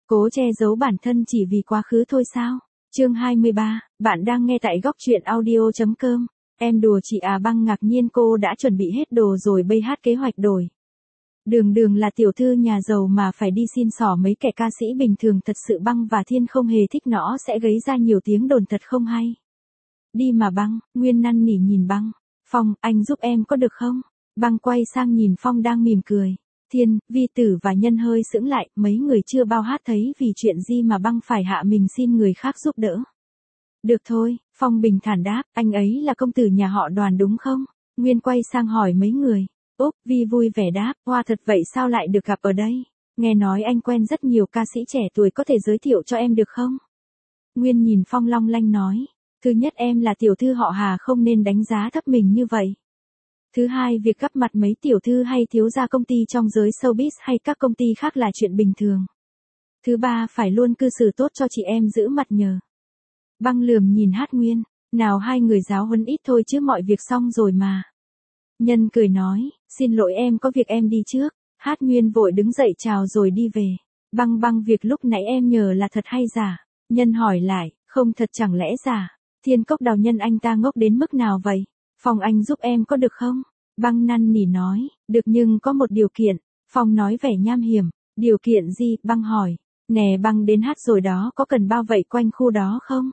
Cố che giấu bản thân chỉ vì quá khứ thôi sao? Chương 23, bạn đang nghe tại góc truyện audio.com. Em đùa chị à? Băng ngạc nhiên, cô đã chuẩn bị hết đồ rồi bây hát kế hoạch đổi. Đường Đường là tiểu thư nhà giàu mà phải đi xin xỏ mấy kẻ ca sĩ bình thường, thật sự Băng và Thiên không hề thích, nó sẽ gây ra nhiều tiếng đồn thật không hay. Đi mà Băng. Nguyên năn nỉ nhìn Băng. Phong, anh giúp em có được không? Băng quay sang nhìn Phong đang mỉm cười. Thiên, Vi Tử và Nhân hơi sững lại, mấy người chưa bao hát thấy vì chuyện gì mà Băng phải hạ mình xin người khác giúp đỡ. Được thôi, Phong bình thản đáp, anh ấy là công tử nhà họ Đoàn đúng không? Nguyên quay sang hỏi mấy người. Úp, Vi vui vẻ đáp, hoa thật vậy sao lại được gặp ở đây? Nghe nói anh quen rất nhiều ca sĩ trẻ tuổi, có thể giới thiệu cho em được không? Nguyên nhìn Phong long lanh nói, thứ nhất em là tiểu thư họ Hà, không nên đánh giá thấp mình như vậy. Thứ hai, việc gặp mặt mấy tiểu thư hay thiếu gia công ty trong giới showbiz hay các công ty khác là chuyện bình thường. Thứ ba, phải luôn cư xử tốt cho chị em giữ mặt nhờ. Băng lườm nhìn Hát Nguyên, nào hai người giáo huấn ít thôi chứ mọi việc xong rồi mà. Nhân cười nói, xin lỗi em có việc em đi trước. Hát Nguyên vội đứng dậy chào rồi đi về. Băng, việc lúc nãy em nhờ là thật hay giả? Nhân hỏi lại, không thật chẳng lẽ giả? Thiên Cốc Đào Nhân anh ta ngốc đến mức nào vậy? Phong anh giúp em có được không? Băng năn nỉ nói, được nhưng có một điều kiện. Phong nói vẻ nham hiểm, điều kiện gì? Băng hỏi, nè Băng đến hát rồi đó, có cần bao vây quanh khu đó không?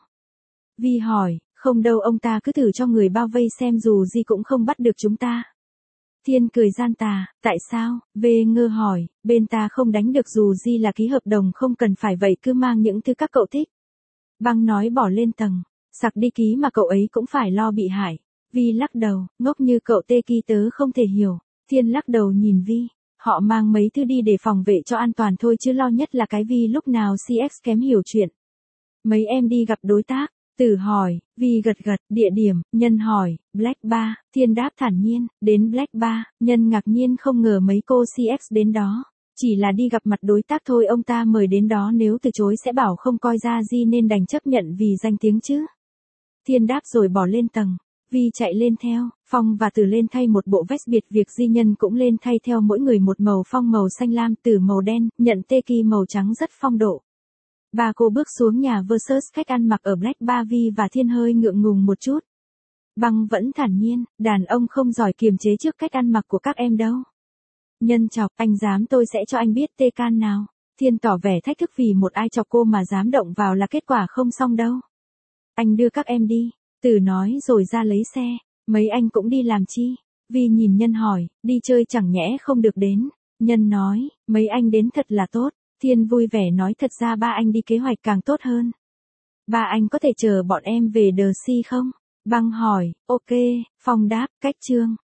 Vi hỏi, không đâu, ông ta cứ thử cho người bao vây xem, dù gì cũng không bắt được chúng ta. Thiên cười gian tà, tại sao? Vê ngơ hỏi, bên ta không đánh được, dù gì là ký hợp đồng, không cần phải vậy, cứ mang những thứ các cậu thích. Băng nói bỏ lên tầng, sặc đi ký mà cậu ấy cũng phải lo bị hại. Vi lắc đầu, ngốc như cậu tê kỳ tớ không thể hiểu. Thiên lắc đầu nhìn Vi, họ mang mấy thứ đi để phòng vệ cho an toàn thôi chứ lo nhất là cái Vi lúc nào CX kém hiểu chuyện. Mấy em đi gặp đối tác. Tử hỏi, Vi gật gật. Địa điểm? Nhân hỏi, Black Bar. Thiên đáp thản nhiên, đến Black Bar. Nhân ngạc nhiên không ngờ mấy cô CX đến đó. Chỉ là đi gặp mặt đối tác thôi, ông ta mời đến đó nếu từ chối sẽ bảo không coi ra gì nên đành chấp nhận vì danh tiếng chứ. Thiên đáp rồi bỏ lên tầng. Vi chạy lên theo, Phong và Tử lên thay một bộ vest biệt việc, Di Nhân cũng lên thay theo, mỗi người một màu, Phong màu xanh lam, Tử màu đen, Nhận tê kỳ màu trắng, rất phong độ. Ba cô bước xuống nhà versus khách ăn mặc ở Black Bar. Vi và Thiên hơi ngượng ngùng một chút. Băng vẫn thản nhiên, đàn ông không giỏi kiềm chế trước cách ăn mặc của các em đâu. Nhân chọc, anh dám tôi sẽ cho anh biết tê can nào. Thiên tỏ vẻ thách thức vì một ai chọc cô mà dám động vào là kết quả không xong đâu. Anh đưa các em đi. Tử nói rồi ra lấy xe. Mấy anh cũng đi làm chi? Vi nhìn Nhân hỏi, đi chơi chẳng nhẽ không được đến? Nhân nói, mấy anh đến thật là tốt. Thiên vui vẻ nói, thật ra ba anh đi kế hoạch càng tốt hơn. Ba anh có thể chờ bọn em về The Sea không? Băng hỏi, ok. Phong đáp, cách chương.